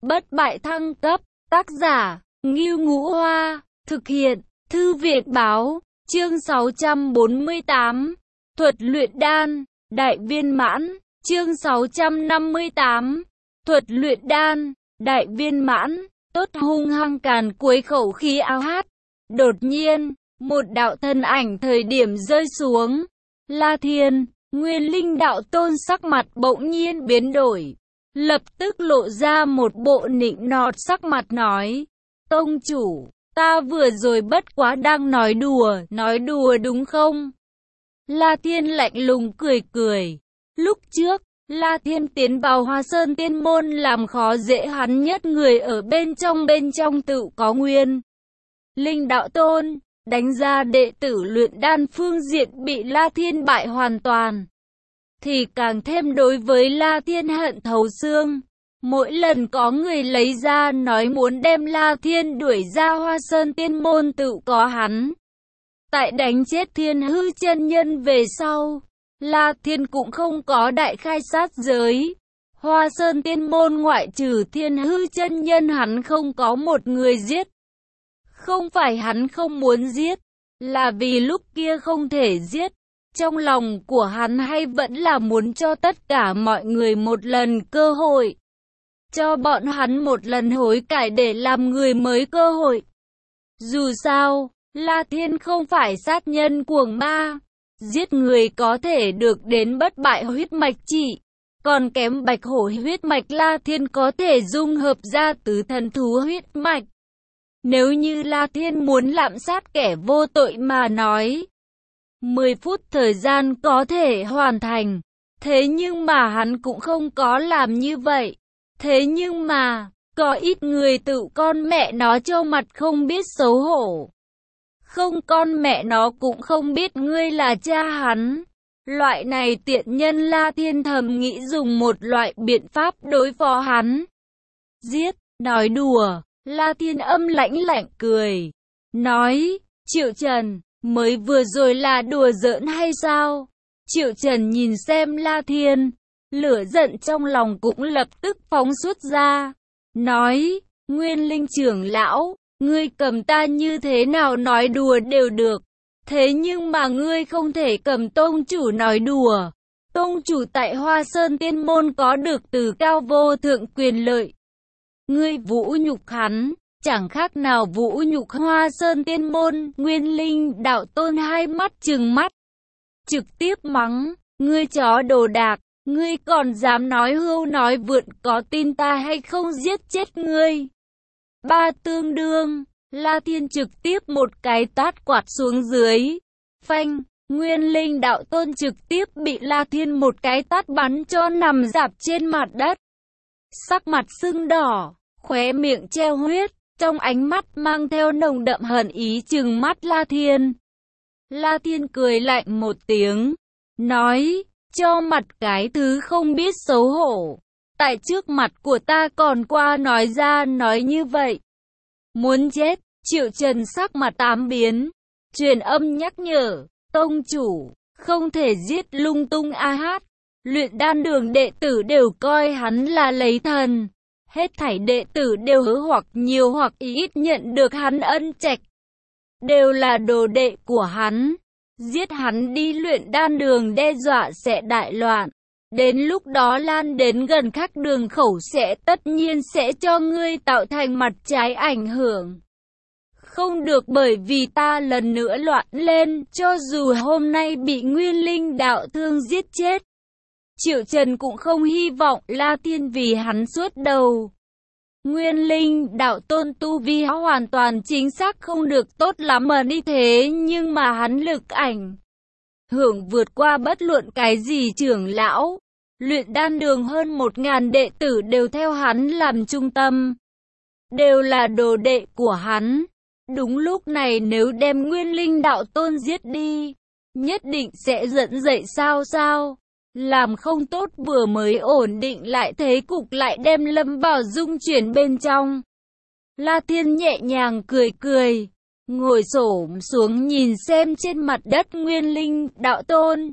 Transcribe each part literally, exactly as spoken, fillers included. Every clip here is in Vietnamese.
bất bại thăng cấp, tác giả, Ngưu Ngũ Hoa, thực hiện, Thư viện Báo, chương sáu trăm bốn mươi tám, thuật luyện đan, đại viên mãn, chương sáu trăm năm mươi tám, thuật luyện đan, đại viên mãn, tốt hung hăng càn quấy khẩu khí ao hát. Đột nhiên, một đạo thân ảnh thời điểm rơi xuống. La Thiên, Nguyên Linh đạo tôn sắc mặt bỗng nhiên biến đổi, lập tức lộ ra một bộ nịnh nọt sắc mặt nói: Tông chủ, ta vừa rồi bất quá đang nói đùa, nói đùa đúng không? La Thiên lạnh lùng cười cười. Lúc trước, La Thiên tiến vào Hoa Sơn Tiên Môn làm khó dễ hắn nhất người ở bên trong bên trong tự có Nguyên Linh đạo tôn, đánh ra đệ tử luyện đan phương diện bị La Thiên bại hoàn toàn, thì càng thêm đối với La Thiên hận thấu xương. Mỗi lần có người lấy ra nói muốn đem La Thiên đuổi ra Hoa Sơn Tiên Môn tự có hắn. Tại đánh chết Thiên Hư chân nhân về sau, La Thiên cũng không có đại khai sát giới. Hoa Sơn Tiên Môn ngoại trừ Thiên Hư chân nhân hắn không có một người giết. Không phải hắn không muốn giết, là vì lúc kia không thể giết. Trong lòng của hắn hay vẫn là muốn cho tất cả mọi người một lần cơ hội. Cho bọn hắn một lần hối cải để làm người mới cơ hội. Dù sao, La Thiên không phải sát nhân cuồng ma. Giết người có thể được đến bất bại huyết mạch chỉ. Còn kém bạch hổ huyết mạch La Thiên có thể dung hợp ra tứ thần thú huyết mạch. Nếu như La Thiên muốn lạm sát kẻ vô tội mà nói, mười phút thời gian có thể hoàn thành. Thế nhưng mà hắn cũng không có làm như vậy. Thế nhưng mà, có ít người tự con mẹ nó trâu mặt không biết xấu hổ. Không con mẹ nó cũng không biết ngươi là cha hắn. Loại này tiện nhân La Thiên thầm nghĩ dùng một loại biện pháp đối phó hắn. Giết, nói đùa, La Thiên âm lãnh lạnh cười. Nói, Triệu Trần, mới vừa rồi là đùa giỡn hay sao? Triệu Trần nhìn xem La Thiên, lửa giận trong lòng cũng lập tức phóng xuất ra. Nói, Nguyên Linh trưởng lão, ngươi cầm ta như thế nào nói đùa đều được. Thế nhưng mà ngươi không thể cầm tông chủ nói đùa. Tông chủ tại Hoa Sơn Tiên Môn có được từ cao vô thượng quyền lợi. Ngươi vũ nhục hắn, chẳng khác nào vũ nhục Hoa Sơn Tiên Môn. Nguyên Linh đạo tôn hai mắt trừng mắt, trực tiếp mắng, ngươi chó đồ đạc, ngươi còn dám nói hưu nói vượn, có tin ta hay không giết chết ngươi. Ba tương đương, La Thiên trực tiếp một cái tát quạt xuống dưới. Phanh, Nguyên Linh đạo tôn trực tiếp bị La Thiên một cái tát bắn cho nằm rạp trên mặt đất. Sắc mặt sưng đỏ, khóe miệng treo huyết, trong ánh mắt mang theo nồng đậm hận ý trừng mắt La Thiên. La Thiên cười lạnh một tiếng, nói, cho mặt cái thứ không biết xấu hổ. Tại trước mặt của ta còn qua nói ra nói như vậy. Muốn chết. Triệu Trần sắc mặt tám biến, truyền âm nhắc nhở, tông chủ, không thể giết lung tung a hát. Luyện đan đường đệ tử đều coi hắn là lấy thần. Hết thảy đệ tử đều hứa hoặc nhiều hoặc ít nhận được hắn ân trạch. Đều là đồ đệ của hắn. Giết hắn đi, luyện đan đường đe dọa sẽ đại loạn. Đến lúc đó lan đến gần các đường khẩu sẽ tất nhiên sẽ cho ngươi tạo thành mặt trái ảnh hưởng. Không được, bởi vì ta lần nữa loạn lên, cho dù hôm nay bị Nguyên Linh đạo thương giết chết. Triệu Trần cũng không hy vọng La Thiên vì hắn suốt đầu. Nguyên Linh đạo tôn tu vi hoàn toàn chính xác không được tốt lắm mà đi, thế nhưng mà hắn lực ảnh hưởng vượt qua bất luận cái gì trưởng lão. Luyện đan đường hơn một ngàn đệ tử đều theo hắn làm trung tâm, đều là đồ đệ của hắn. Đúng lúc này nếu đem Nguyên Linh đạo tôn giết đi, nhất định sẽ dẫn dậy sao sao. Làm không tốt vừa mới ổn định lại thế cục lại đem lâm vào dung chuyển bên trong. La Thiên nhẹ nhàng cười cười, ngồi xổm xuống nhìn xem trên mặt đất Nguyên Linh đạo tôn.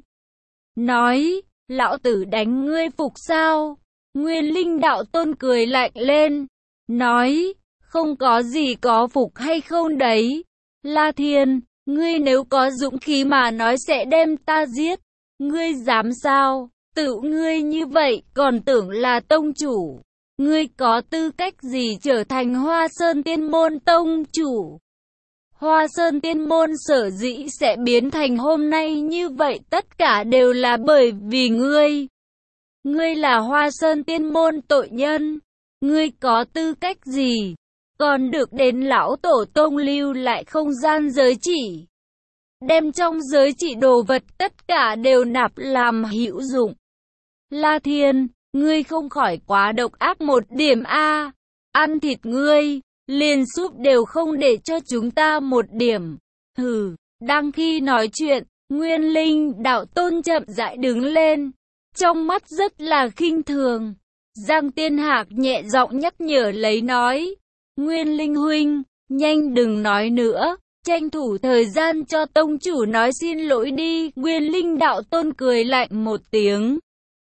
Nói, lão tử đánh ngươi phục sao? Nguyên Linh đạo tôn cười lạnh lên, nói, không có gì có phục hay không đấy. La Thiên, ngươi nếu có dũng khí mà nói sẽ đem ta giết, ngươi dám sao? Tự ngươi như vậy còn tưởng là tông chủ. Ngươi có tư cách gì trở thành Hoa Sơn Tiên Môn tông chủ? Hoa Sơn Tiên Môn sở dĩ sẽ biến thành hôm nay như vậy tất cả đều là bởi vì ngươi. Ngươi là Hoa Sơn Tiên Môn tội nhân. Ngươi có tư cách gì? Còn được đến lão tổ tông lưu lại không gian giới chỉ. Đem trong giới chỉ đồ vật tất cả đều nạp làm hữu dụng. La Thiên, ngươi không khỏi quá độc ác một điểm a. Ăn thịt ngươi, liền súp đều không để cho chúng ta một điểm. Hừ, đang khi nói chuyện, Nguyên Linh đạo tôn chậm rãi đứng lên, trong mắt rất là khinh thường. Giang Tiên Hạc nhẹ giọng nhắc nhở lấy nói, Nguyên Linh huynh, nhanh đừng nói nữa, tranh thủ thời gian cho tông chủ nói xin lỗi đi. Nguyên Linh đạo tôn cười lạnh một tiếng,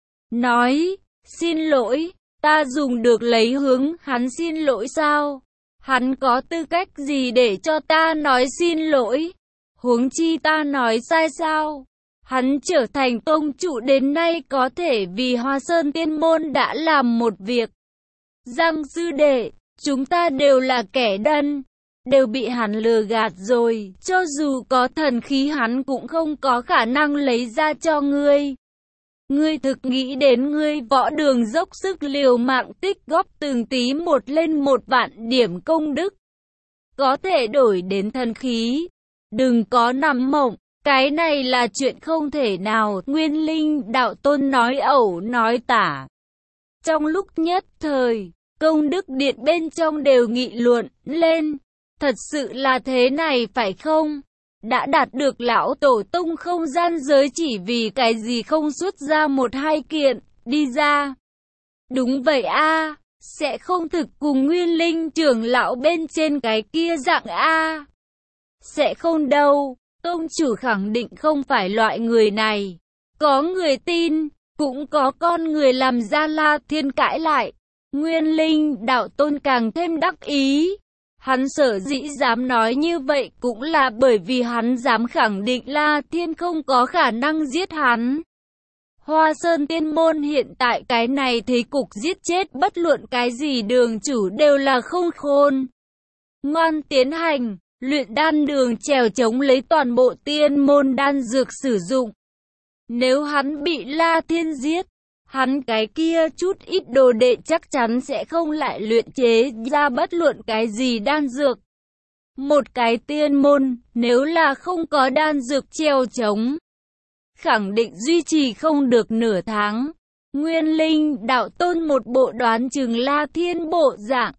nói, xin lỗi, ta dùng được lấy hướng hắn xin lỗi sao? Hắn có tư cách gì để cho ta nói xin lỗi? Huống chi ta nói sai sao? Hắn trở thành tông chủ đến nay có thể vì Hoa Sơn Tiên Môn đã làm một việc. Giang sư đệ, chúng ta đều là kẻ đần, đều bị hắn lừa gạt rồi, cho dù có thần khí hắn cũng không có khả năng lấy ra cho ngươi. Ngươi thực nghĩ đến ngươi võ đường dốc sức liều mạng tích góp từng tí một lên một vạn điểm công đức, có thể đổi đến thần khí. Đừng có nằm mộng, cái này là chuyện không thể nào. Nguyên Linh đạo tôn nói ẩu nói tả. Trong lúc nhất thời, công đức điện bên trong đều nghị luận lên. Thật sự là thế này phải không? Đã đạt được lão tổ tông không gian giới chỉ vì cái gì không xuất ra một hai kiện, đi ra. Đúng vậy a, sẽ không thực cùng Nguyên Linh trưởng lão bên trên cái kia dạng a. Sẽ không đâu, tông chủ khẳng định không phải loại người này. Có người tin, cũng có con người làm ra. La Thiên cãi lại. Nguyên Linh đạo tôn càng thêm đắc ý. Hắn sở dĩ dám nói như vậy cũng là bởi vì hắn dám khẳng định La Thiên không có khả năng giết hắn. Hoa Sơn Tiên Môn hiện tại cái này thế cục giết chết bất luận cái gì đường chủ đều là không khôn. Ngoan tiến hành, luyện đan đường trèo chống lấy toàn bộ tiên môn đan dược sử dụng. Nếu hắn bị La Thiên giết, hắn cái kia chút ít đồ đệ chắc chắn sẽ không lại luyện chế ra bất luận cái gì đan dược. Một cái tiên môn, nếu là không có đan dược treo chống, khẳng định duy trì không được nửa tháng. Nguyên Linh đạo tôn một bộ đoán chừng La Thiên bộ dạng.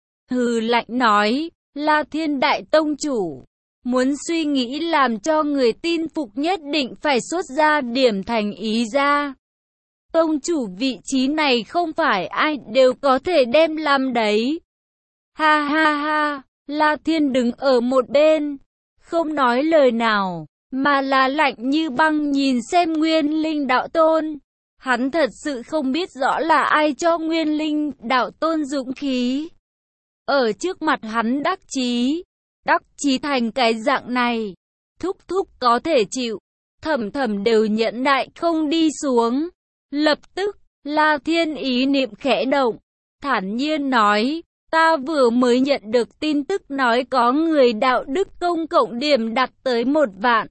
Hừ lạnh nói, La Thiên đại tông chủ, muốn suy nghĩ làm cho người tin phục nhất định phải xuất ra điểm thành ý ra. Tông chủ vị trí này không phải ai đều có thể đem làm đấy. Ha ha ha, La Thiên đứng ở một bên, không nói lời nào, mà là lạnh như băng nhìn xem Nguyên Linh đạo tôn. Hắn thật sự không biết rõ là ai cho Nguyên Linh đạo tôn dũng khí. Ở trước mặt hắn đắc chí, đắc chí thành cái dạng này, thúc thúc có thể chịu, thầm thầm đều nhẫn nại không đi xuống. Lập tức, La Thiên ý niệm khẽ động, thản nhiên nói, ta vừa mới nhận được tin tức nói có người đạo đức công cộng điểm đạt tới một vạn.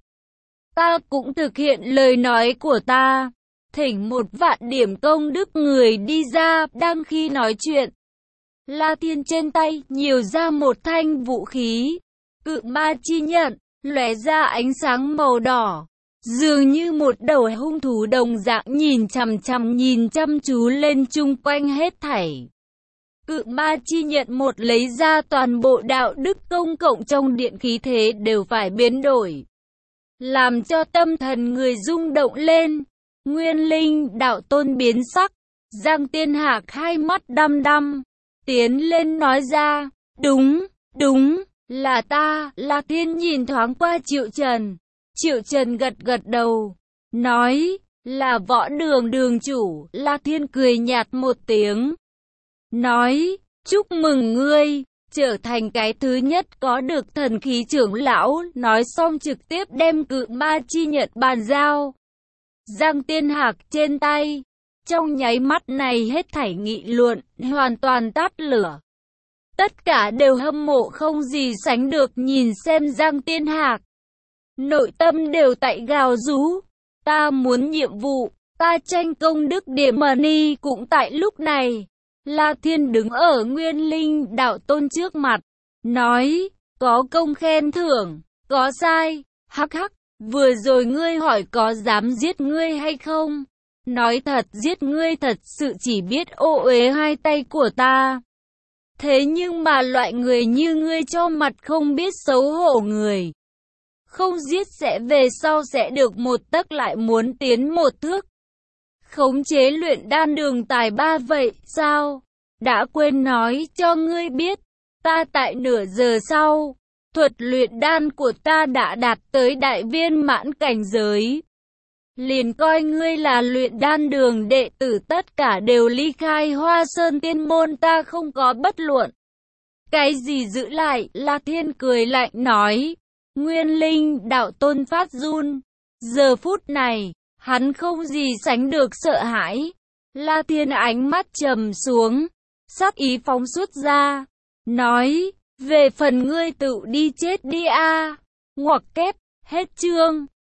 Ta cũng thực hiện lời nói của ta, thỉnh một vạn điểm công đức người đi ra. Đang khi nói chuyện, La Thiên trên tay nhiều ra một thanh vũ khí, cự ma chi nhận, lóe ra ánh sáng màu đỏ. Dường như một đầu hung thú đồng dạng nhìn chằm chằm nhìn chăm chú lên chung quanh hết thảy. Cự ma chi nhận một lấy ra toàn bộ đạo đức công cộng trong điện khí thế đều phải biến đổi, làm cho tâm thần người rung động lên. Nguyên Linh đạo tôn biến sắc, Giang Tiên Hạc hai mắt đăm đăm, tiến lên nói ra, đúng, đúng, là ta. La Thiên nhìn thoáng qua Triệu Trần. Triệu Trần gật gật đầu, nói, là võ đường đường chủ. La Thiên cười nhạt một tiếng, nói, Chúc mừng ngươi, trở thành cái thứ nhất có được thần khí trưởng lão. Nói xong trực tiếp đem cự ma chi nhật bàn giao Giang Tiên Hạc trên tay. Trong nháy mắt này hết thảy nghị luận hoàn toàn tắt lửa. Tất cả đều hâm mộ không gì sánh được nhìn xem Giang Tiên Hạc. Nội tâm đều tại gào rú. Ta muốn nhiệm vụ, ta tranh công đức điểm money. Cũng tại lúc này, La Thiên đứng ở Nguyên Linh đạo tôn trước mặt, nói, có công khen thưởng, có sai, hắc hắc, vừa rồi ngươi hỏi có dám giết ngươi hay không? Nói thật, giết ngươi thật sự chỉ biết ô uế hai tay của ta. Thế nhưng mà loại người như ngươi cho mặt không biết xấu hổ người. Không giết sẽ về sau sẽ được một tấc lại muốn tiến một thước. Khống chế luyện đan đường tài ba vậy sao? Đã quên nói cho ngươi biết, ta tại nửa giờ sau, thuật luyện đan của ta đã đạt tới đại viên mãn cảnh giới. Liền coi ngươi là luyện đan đường đệ tử, tất cả đều ly khai Hoa Sơn Tiên môn, ta không có bất luận cái gì giữ lại. La Thiên cười lạnh nói. Nguyên Linh đạo tôn phát run. Giờ phút này, hắn không gì sánh được sợ hãi. La Thiên ánh mắt trầm xuống, sát ý phóng xuất ra, nói, về phần ngươi tự đi chết đi a. Ngoặc kép, hết chương.